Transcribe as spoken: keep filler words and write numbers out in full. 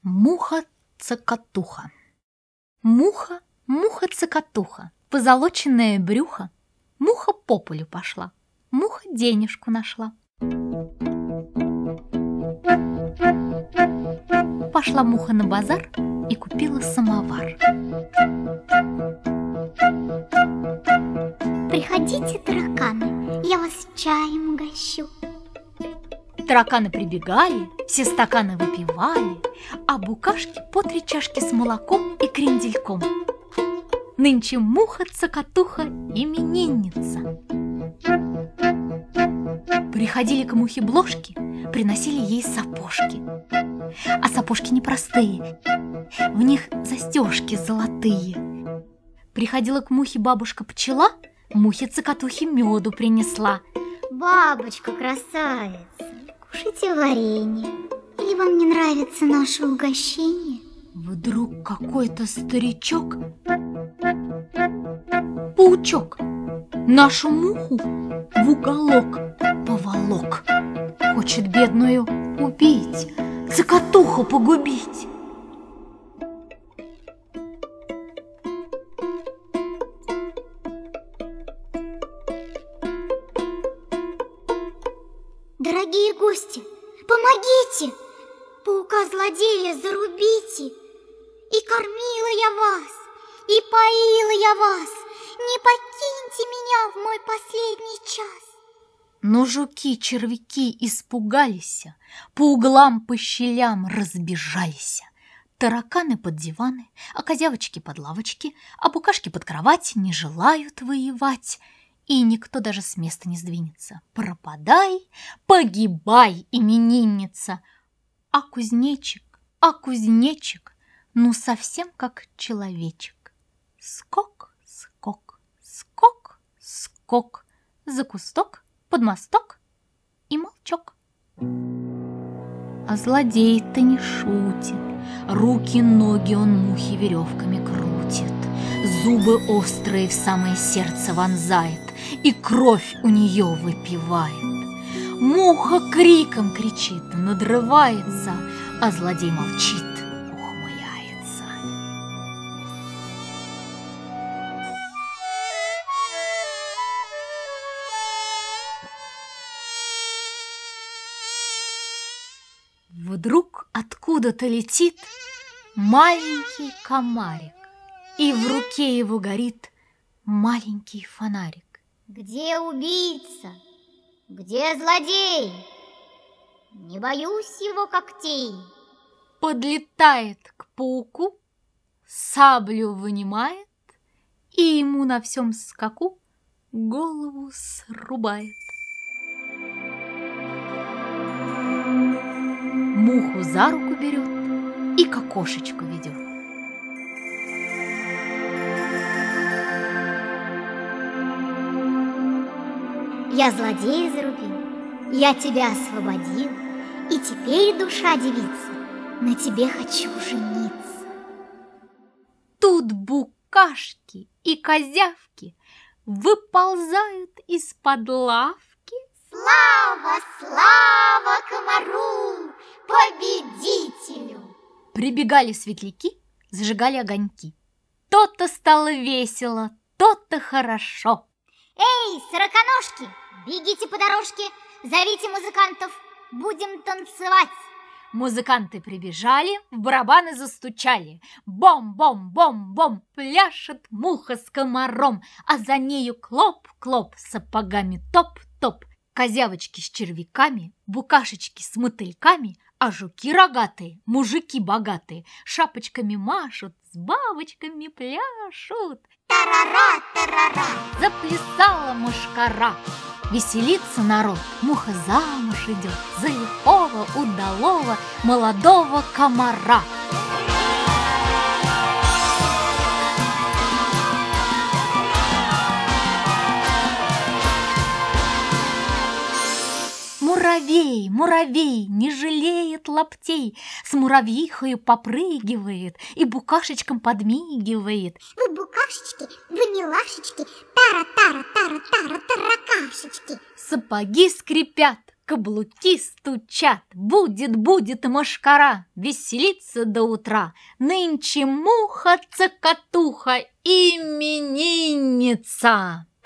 Муха-цокотуха. Муха, муха-цокотуха, позолоченное брюхо. Муха по полю пошла, муха денежку нашла. Пошла муха на базар и купила самовар. Приходите, тараканы, я вас чаем угощу. Тараканы прибегали, все стаканы выпивали, а букашки по три чашки с молоком и крендельком. Нынче муха-цокотуха именинница. Приходили к мухе бложки, приносили ей сапожки. А сапожки непростые, в них застежки золотые. Приходила к мухе бабушка-пчела, мухе-цокотухе меду принесла. Бабочка красавица, кушайте варенье. Или вам не нравится наше угощение? Вдруг какой-то старичок, паучок, нашу муху в уголок поволок. Хочет бедную убить, цокотуху погубить. Дорогие гости, помогите! Паука-злодея зарубите! И кормила я вас, и поила я вас. Не покиньте меня в мой последний час. Но жуки-червяки испугались, по углам, по щелям разбежались. Тараканы под диваны, а козявочки под лавочки, а букашки под кровать не желают воевать. И никто даже с места не сдвинется. Пропадай, погибай, именинница. А кузнечик, а кузнечик, ну совсем как человечек. Скок, скок, скок, скок, за кусток, под мосток и молчок. А злодей-то не шутит, руки-ноги он мухи веревками крутит, зубы острые в самое сердце вонзает и кровь у нее выпивает. Муха криком кричит, надрывается, а злодей молчит, ухмыляется. Вдруг откуда-то летит маленький комарик, и в руке его горит маленький фонарик. Где убийца? Где злодей? Не боюсь его когтей. Подлетает к пауку, саблю вынимает и ему на всем скаку голову срубает. Муху за руку берет и к окошечку ведет. Я злодея зарубил, я тебя освободил, и теперь, душа девица, на тебе хочу жениться. Тут букашки и козявки выползают из-под лавки. Слава, слава комару, победителю! Прибегали светляки, зажигали огоньки. То-то стало весело, то-то хорошо. Эй, сороконожки, бегите по дорожке, зовите музыкантов, будем танцевать. Музыканты прибежали, в барабаны застучали. Бом-бом-бом-бом, пляшет муха с комаром, а за нею клоп-клоп, сапогами топ-топ. Козявочки с червяками, букашечки с мотыльками, а жуки рогатые, мужики богатые, шапочками машут, с бабочками пляшут. Тарара, тарара! Заплясала мушкара. Веселится народ, муха замуж идет за лихого, удалого, молодого комара. Муравей, муравей, не жалеет лаптей, с муравьихою попрыгивает и букашечкам подмигивает. Вы букашечки, вы милашечки, тара-тара-тара-тара-таракашечки. Сапоги скрипят, Каблуки стучат, будет, будет мошкара, веселиться до утра. Нынче муха-цокотуха, именинница.